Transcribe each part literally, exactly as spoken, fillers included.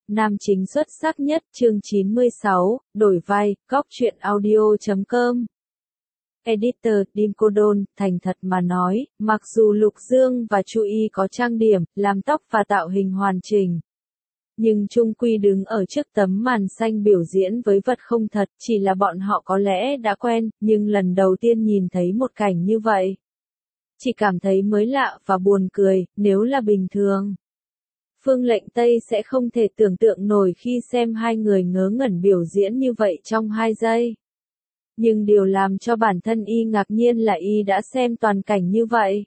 Nam chính xuất sắc nhất, chương chín mươi sáu, đổi vai, góc truyện audio chấm com. Editor, Dim Cô Đôn, thành thật mà nói, mặc dù Lục Dương và Chu Y có trang điểm, làm tóc và tạo hình hoàn chỉnh, nhưng chung quy đứng ở trước tấm màn xanh biểu diễn với vật không thật, chỉ là bọn họ có lẽ đã quen, nhưng lần đầu tiên nhìn thấy một cảnh như vậy, chỉ cảm thấy mới lạ và buồn cười. Nếu là bình thường, Phương Lệnh Tây sẽ không thể tưởng tượng nổi khi xem hai người ngớ ngẩn biểu diễn như vậy trong hai giây. Nhưng điều làm cho bản thân y ngạc nhiên là y đã xem toàn cảnh như vậy.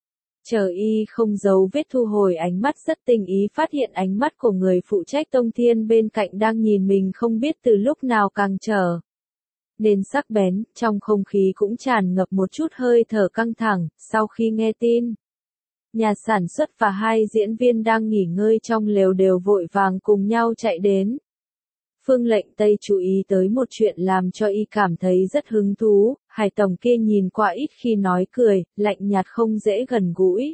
Chờ y không giấu vết thu hồi ánh mắt, rất tình ý phát hiện ánh mắt của người phụ trách Tông Thiên bên cạnh đang nhìn mình không biết từ lúc nào càng trở nên sắc bén, trong không khí cũng tràn ngập một chút hơi thở căng thẳng. Sau khi nghe tin, nhà sản xuất và hai diễn viên đang nghỉ ngơi trong lều đều vội vàng cùng nhau chạy đến. Phương Lệnh Tây chú ý tới một chuyện làm cho y cảm thấy rất hứng thú, Hải tổng kia nhìn qua ít khi nói cười, lạnh nhạt không dễ gần gũi.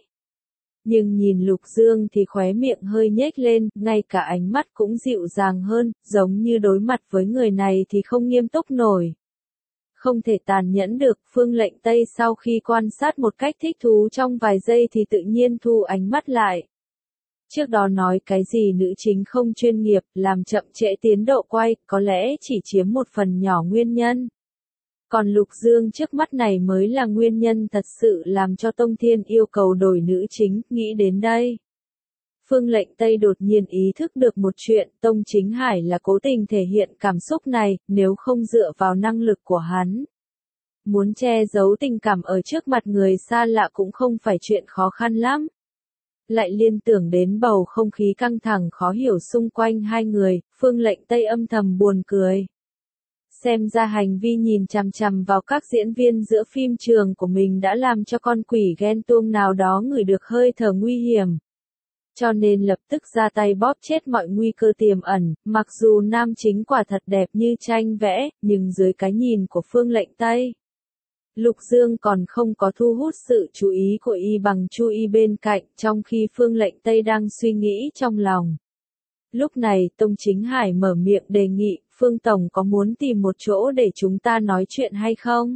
Nhưng nhìn Lục Dương thì khóe miệng hơi nhếch lên, ngay cả ánh mắt cũng dịu dàng hơn, giống như đối mặt với người này thì không nghiêm túc nổi. Không thể tàn nhẫn được. Phương Lệnh Tây sau khi quan sát một cách thích thú trong vài giây thì tự nhiên thu ánh mắt lại. Trước đó nói cái gì nữ chính không chuyên nghiệp, làm chậm trễ tiến độ quay, có lẽ chỉ chiếm một phần nhỏ nguyên nhân. Còn Lục Dương trước mắt này mới là nguyên nhân thật sự làm cho Tông Thiên yêu cầu đổi nữ chính. Nghĩ đến đây, Phương Lệnh Tây đột nhiên ý thức được một chuyện, Tông Chính Hải là cố tình thể hiện cảm xúc này, nếu không dựa vào năng lực của hắn, muốn che giấu tình cảm ở trước mặt người xa lạ cũng không phải chuyện khó khăn lắm. Lại liên tưởng đến bầu không khí căng thẳng khó hiểu xung quanh hai người, Phương Lệnh Tây âm thầm buồn cười. Xem ra hành vi nhìn chằm chằm vào các diễn viên giữa phim trường của mình đã làm cho con quỷ ghen tuông nào đó ngửi được hơi thở nguy hiểm. Cho nên lập tức ra tay bóp chết mọi nguy cơ tiềm ẩn. Mặc dù nam chính quả thật đẹp như tranh vẽ, nhưng dưới cái nhìn của Phương Lệnh Tây, Lục Dương còn không có thu hút sự chú ý của y bằng Chu Y bên cạnh, trong khi Phương Lệnh Tây đang suy nghĩ trong lòng. Lúc này Tông Chính Hải mở miệng đề nghị, Phương Tổng có muốn tìm một chỗ để chúng ta nói chuyện hay không?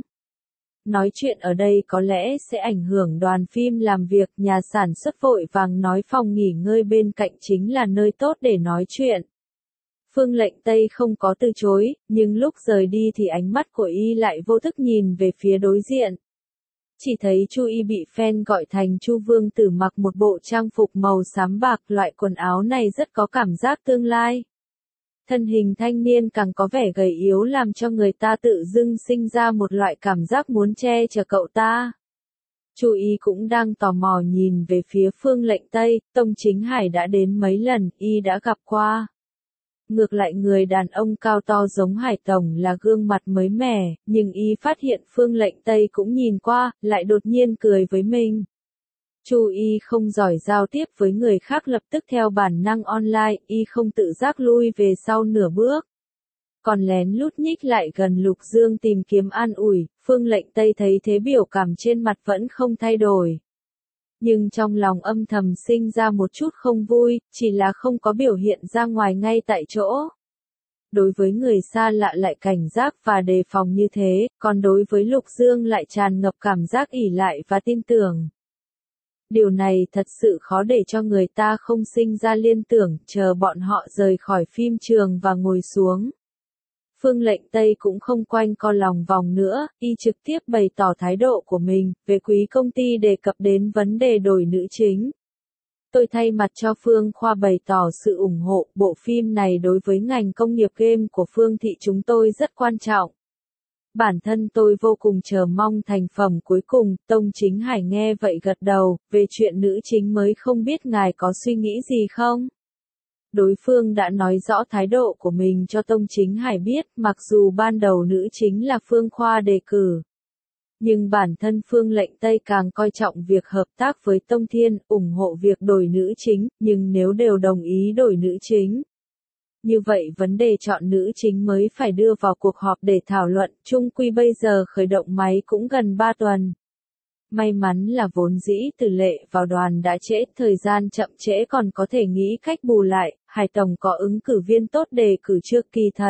Nói chuyện ở đây có lẽ sẽ ảnh hưởng đoàn phim làm việc. Nhà sản xuất vội vàng nói phòng nghỉ ngơi bên cạnh chính là nơi tốt để nói chuyện. Phương Lệnh Tây không có từ chối, nhưng lúc rời đi thì ánh mắt của y lại vô thức nhìn về phía đối diện. Chỉ thấy Chu Y bị fan gọi thành Chu Vương Tử, mặc một bộ trang phục màu xám bạc, loại quần áo này rất có cảm giác tương lai. Thân hình thanh niên càng có vẻ gầy yếu làm cho người ta tự dưng sinh ra một loại cảm giác muốn che chở cậu ta. Chu Y cũng đang tò mò nhìn về phía Phương Lệnh Tây, Tông Chính Hải đã đến mấy lần, y đã gặp qua. Ngược lại người đàn ông cao to giống Hải tổng là gương mặt mới mẻ, nhưng y phát hiện Phương Lệnh Tây cũng nhìn qua, lại đột nhiên cười với mình. Chu Y không giỏi giao tiếp với người khác, lập tức theo bản năng online, y không tự giác lui về sau nửa bước. Còn lén lút nhích lại gần Lục Dương tìm kiếm an ủi. Phương Lệnh Tây thấy thế biểu cảm trên mặt vẫn không thay đổi, nhưng trong lòng âm thầm sinh ra một chút không vui, chỉ là không có biểu hiện ra ngoài ngay tại chỗ. Đối với người xa lạ lại cảnh giác và đề phòng như thế, còn đối với Lục Dương lại tràn ngập cảm giác ỷ lại và tin tưởng. Điều này thật sự khó để cho người ta không sinh ra liên tưởng. Chờ bọn họ rời khỏi phim trường và ngồi xuống, Phương Lệnh Tây cũng không quanh co lòng vòng nữa, y trực tiếp bày tỏ thái độ của mình. Về quý công ty đề cập đến vấn đề đổi nữ chính, tôi thay mặt cho Phương Khoa bày tỏ sự ủng hộ. Bộ phim này đối với ngành công nghiệp game của Phương thị chúng tôi rất quan trọng. Bản thân tôi vô cùng chờ mong thành phẩm cuối cùng. Tông Chính Hải nghe vậy gật đầu. Về chuyện nữ chính mới không biết ngài có suy nghĩ gì không? Đối phương đã nói rõ thái độ của mình cho Tông Chính Hải biết, mặc dù ban đầu nữ chính là Phương Khoa đề cử, nhưng bản thân Phương Lệnh Tây càng coi trọng việc hợp tác với Tông Thiên, ủng hộ việc đổi nữ chính. Nhưng nếu đều đồng ý đổi nữ chính, như vậy vấn đề chọn nữ chính mới phải đưa vào cuộc họp để thảo luận. Chung quy bây giờ khởi động máy cũng gần ba tuần. May mắn là vốn dĩ Từ Lệ vào đoàn đã trễ, thời gian chậm trễ còn có thể nghĩ cách bù lại, Hải Tổng có ứng cử viên tốt đề cử trước kỳ thật.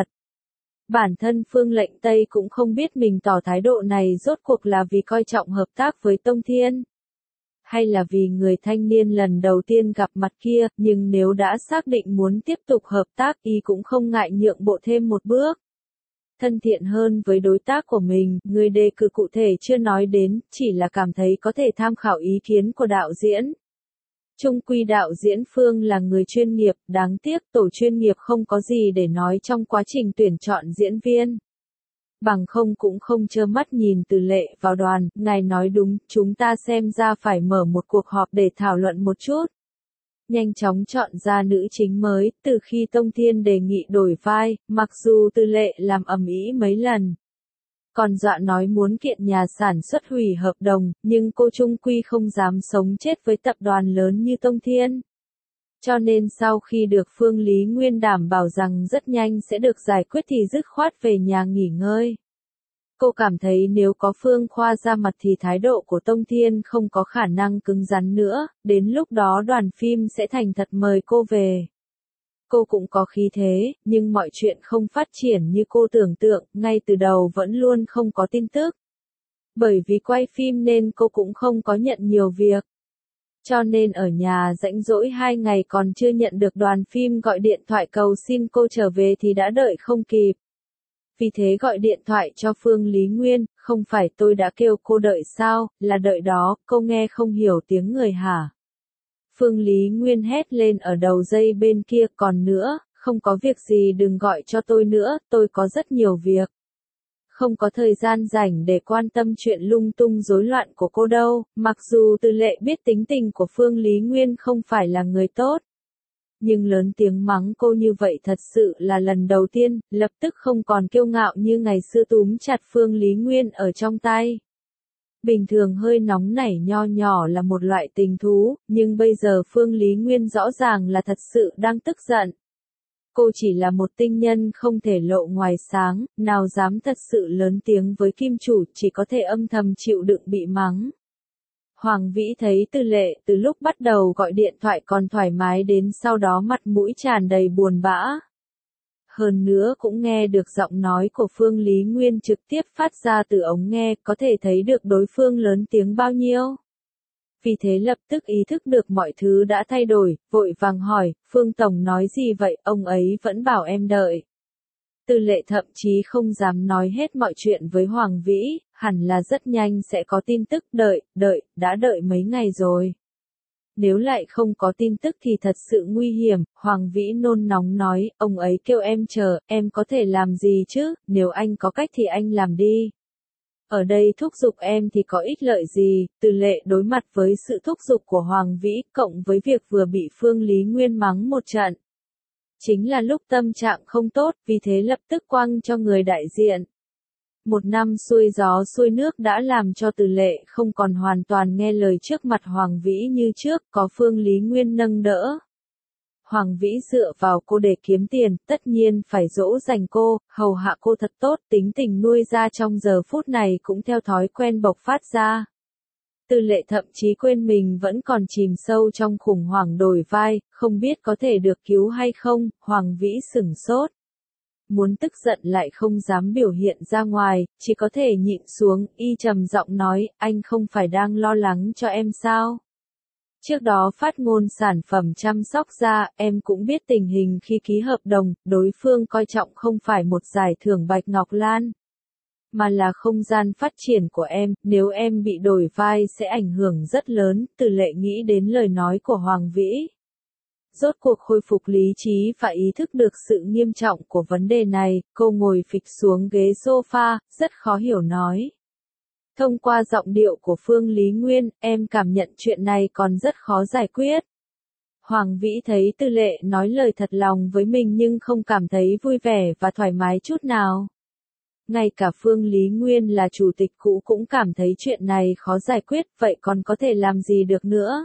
Bản thân Phương Lệnh Tây cũng không biết mình tỏ thái độ này rốt cuộc là vì coi trọng hợp tác với Tông Thiên, hay là vì người thanh niên lần đầu tiên gặp mặt kia, nhưng nếu đã xác định muốn tiếp tục hợp tác y cũng không ngại nhượng bộ thêm một bước. Thân thiện hơn với đối tác của mình, người đề cử cụ thể chưa nói đến, chỉ là cảm thấy có thể tham khảo ý kiến của đạo diễn. Chung quy đạo diễn Phương là người chuyên nghiệp, đáng tiếc tổ chuyên nghiệp không có gì để nói trong quá trình tuyển chọn diễn viên. Bằng không cũng không trơ mắt nhìn Từ Lệ vào đoàn, ngài nói đúng, chúng ta xem ra phải mở một cuộc họp để thảo luận một chút. Nhanh chóng chọn ra nữ chính mới, từ khi Tông Thiên đề nghị đổi vai, mặc dù Từ Lệ làm ầm ĩ mấy lần. Còn dọa nói muốn kiện nhà sản xuất hủy hợp đồng, nhưng cô chung quy không dám sống chết với tập đoàn lớn như Tông Thiên. Cho nên sau khi được Phương Lý Nguyên đảm bảo rằng rất nhanh sẽ được giải quyết thì dứt khoát về nhà nghỉ ngơi. Cô cảm thấy nếu có Phương Khoa ra mặt thì thái độ của Tông Thiên không có khả năng cứng rắn nữa, đến lúc đó đoàn phim sẽ thành thật mời cô về. Cô cũng có khí thế, nhưng mọi chuyện không phát triển như cô tưởng tượng, ngay từ đầu vẫn luôn không có tin tức. Bởi vì quay phim nên cô cũng không có nhận nhiều việc. Cho nên ở nhà rãnh rỗi hai ngày còn chưa nhận được đoàn phim gọi điện thoại cầu xin cô trở về thì đã đợi không kịp. Vì thế gọi điện thoại cho Phương Lý Nguyên, không phải tôi đã kêu cô đợi sao, là đợi đó, cô nghe không hiểu tiếng người hả? Phương Lý Nguyên hét lên ở đầu dây bên kia, còn nữa, không có việc gì đừng gọi cho tôi nữa, tôi có rất nhiều việc. Không có thời gian rảnh để quan tâm chuyện lung tung rối loạn của cô đâu, mặc dù Từ Lệ biết tính tình của Phương Lý Nguyên không phải là người tốt. Nhưng lớn tiếng mắng cô như vậy thật sự là lần đầu tiên, lập tức không còn kiêu ngạo như ngày xưa túm chặt Phương Lý Nguyên ở trong tay. Bình thường hơi nóng nảy nho nhỏ là một loại tình thú, nhưng bây giờ Phương Lý Nguyên rõ ràng là thật sự đang tức giận. Cô chỉ là một tinh nhân không thể lộ ngoài sáng, nào dám thật sự lớn tiếng với kim chủ, chỉ có thể âm thầm chịu đựng bị mắng. Hoàng Vĩ thấy Từ Lệ từ lúc bắt đầu gọi điện thoại còn thoải mái đến sau đó mặt mũi tràn đầy buồn bã. Hơn nữa cũng nghe được giọng nói của Phương Lý Nguyên trực tiếp phát ra từ ống nghe, có thể thấy được đối phương lớn tiếng bao nhiêu. Vì thế lập tức ý thức được mọi thứ đã thay đổi, vội vàng hỏi, Phương Tổng nói gì vậy, ông ấy vẫn bảo em đợi. Từ Lệ thậm chí không dám nói hết mọi chuyện với Hoàng Vĩ, hẳn là rất nhanh sẽ có tin tức, đợi, đợi, đã đợi mấy ngày rồi. Nếu lại không có tin tức thì thật sự nguy hiểm, Hoàng Vĩ nôn nóng nói, ông ấy kêu em chờ, em có thể làm gì chứ, nếu anh có cách thì anh làm đi. Ở đây thúc giục em thì có ích lợi gì, Từ Lệ đối mặt với sự thúc giục của Hoàng Vĩ, cộng với việc vừa bị Phương Lý Nguyên mắng một trận. Chính là lúc tâm trạng không tốt, vì thế lập tức quăng cho người đại diện. Một năm xuôi gió xuôi nước đã làm cho Từ Lệ không còn hoàn toàn nghe lời trước mặt Hoàng Vĩ như trước, có Phương Lý Nguyên nâng đỡ. Hoàng Vĩ dựa vào cô để kiếm tiền, tất nhiên phải dỗ dành cô, hầu hạ cô thật tốt, tính tình nuôi ra trong giờ phút này cũng theo thói quen bộc phát ra. Từ Lệ thậm chí quên mình vẫn còn chìm sâu trong khủng hoảng đổi vai, không biết có thể được cứu hay không, Hoàng Vĩ sửng sốt. Muốn tức giận lại không dám biểu hiện ra ngoài, chỉ có thể nhịn xuống, y trầm giọng nói, anh không phải đang lo lắng cho em sao? Trước đó phát ngôn sản phẩm chăm sóc da, em cũng biết tình hình khi ký hợp đồng, đối phương coi trọng không phải một giải thưởng Bạch Ngọc Lan, mà là không gian phát triển của em, nếu em bị đổi vai sẽ ảnh hưởng rất lớn, Từ Lệ nghĩ đến lời nói của Hoàng Vĩ. Rốt cuộc khôi phục lý trí và ý thức được sự nghiêm trọng của vấn đề này, cô ngồi phịch xuống ghế sofa, rất khó hiểu nói. Thông qua giọng điệu của Phương Lý Nguyên, em cảm nhận chuyện này còn rất khó giải quyết. Hoàng Vĩ thấy Từ Lệ nói lời thật lòng với mình nhưng không cảm thấy vui vẻ và thoải mái chút nào. Ngay cả Phương Lý Nguyên là chủ tịch cũ cũng cảm thấy chuyện này khó giải quyết, vậy còn có thể làm gì được nữa?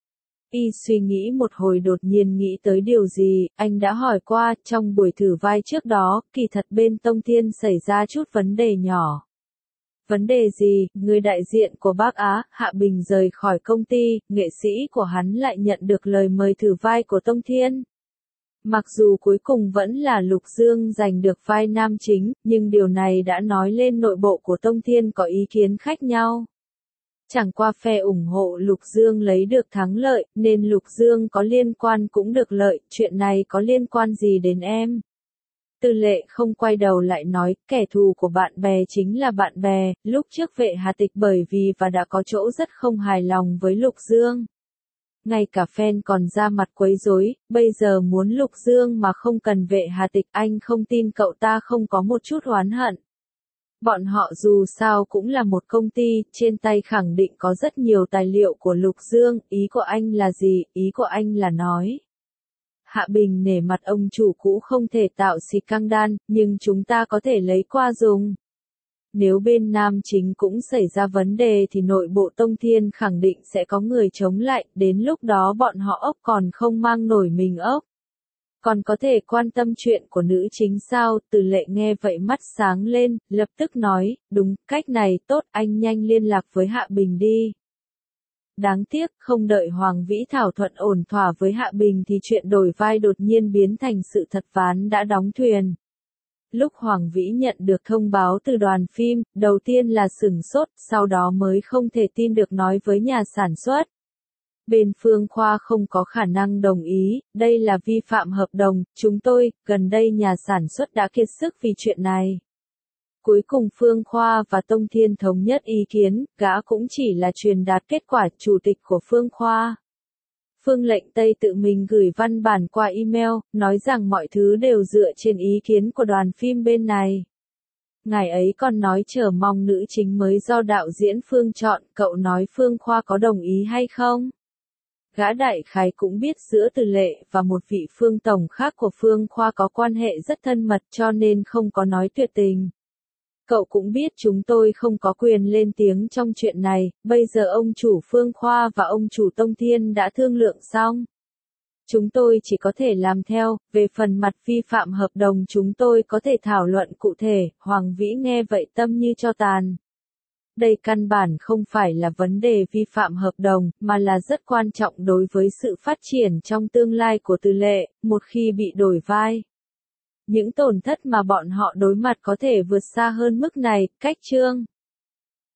Y suy nghĩ một hồi đột nhiên nghĩ tới điều gì, anh đã hỏi qua, trong buổi thử vai trước đó, kỳ thật bên Tông Thiên xảy ra chút vấn đề nhỏ. Vấn đề gì? Người đại diện của Bắc Á, Hạ Bình rời khỏi công ty, nghệ sĩ của hắn lại nhận được lời mời thử vai của Tông Thiên. Mặc dù cuối cùng vẫn là Lục Dương giành được vai nam chính, nhưng điều này đã nói lên nội bộ của Tông Thiên có ý kiến khác nhau. Chẳng qua phe ủng hộ Lục Dương lấy được thắng lợi, nên Lục Dương có liên quan cũng được lợi, chuyện này có liên quan gì đến em? Tư Lệ không quay đầu lại nói, kẻ thù của bạn bè chính là bạn bè, lúc trước Vệ Hà Tịch bởi vì và đã có chỗ rất không hài lòng với Lục Dương. Ngay cả fan còn ra mặt quấy rối, bây giờ muốn Lục Dương mà không cần Vệ Hà Tịch, anh không tin cậu ta không có một chút oán hận. Bọn họ dù sao cũng là một công ty, trên tay khẳng định có rất nhiều tài liệu của Lục Dương, ý của anh là gì, ý của anh là nói. Hạ Bình nể mặt ông chủ cũ không thể tạo xì căng đan, nhưng chúng ta có thể lấy qua dùng. Nếu bên nam chính cũng xảy ra vấn đề thì nội bộ Tông Thiên khẳng định sẽ có người chống lại, đến lúc đó bọn họ ốc còn không mang nổi mình ốc. Còn có thể quan tâm chuyện của nữ chính sao? Từ Lệ nghe vậy mắt sáng lên, lập tức nói, đúng, cách này tốt, anh nhanh liên lạc với Hạ Bình đi. Đáng tiếc, không đợi Hoàng Vĩ thảo thuận ổn thỏa với Hạ Bình thì chuyện đổi vai đột nhiên biến thành sự thật, ván đã đóng thuyền. Lúc Hoàng Vĩ nhận được thông báo từ đoàn phim, đầu tiên là sửng sốt, sau đó mới không thể tin được nói với nhà sản xuất. Bên Phương Khoa không có khả năng đồng ý, đây là vi phạm hợp đồng, chúng tôi, gần đây nhà sản xuất đã kiệt sức vì chuyện này. Cuối cùng Phương Khoa và Tông Thiên thống nhất ý kiến, gã cũng chỉ là truyền đạt kết quả. Chủ tịch của Phương Khoa, Phương Lệnh Tây tự mình gửi văn bản qua email, nói rằng mọi thứ đều dựa trên ý kiến của đoàn phim bên này. Ngài ấy còn nói chờ mong nữ chính mới do đạo diễn Phương chọn, cậu nói Phương Khoa có đồng ý hay không? Gã đại khái cũng biết giữa Từ Lệ và một vị Phương tổng khác của Phương Khoa có quan hệ rất thân mật cho nên không có nói tuyệt tình. Cậu cũng biết chúng tôi không có quyền lên tiếng trong chuyện này, bây giờ ông chủ Phương Khoa và ông chủ Tông Thiên đã thương lượng xong. Chúng tôi chỉ có thể làm theo, về phần mặt vi phạm hợp đồng chúng tôi có thể thảo luận cụ thể. Hoàng Vĩ nghe vậy tâm như tro tàn. Đây căn bản không phải là vấn đề vi phạm hợp đồng, mà là rất quan trọng đối với sự phát triển trong tương lai của Từ Lệ, một khi bị đổi vai. Những tổn thất mà bọn họ đối mặt có thể vượt xa hơn mức này, cách chương.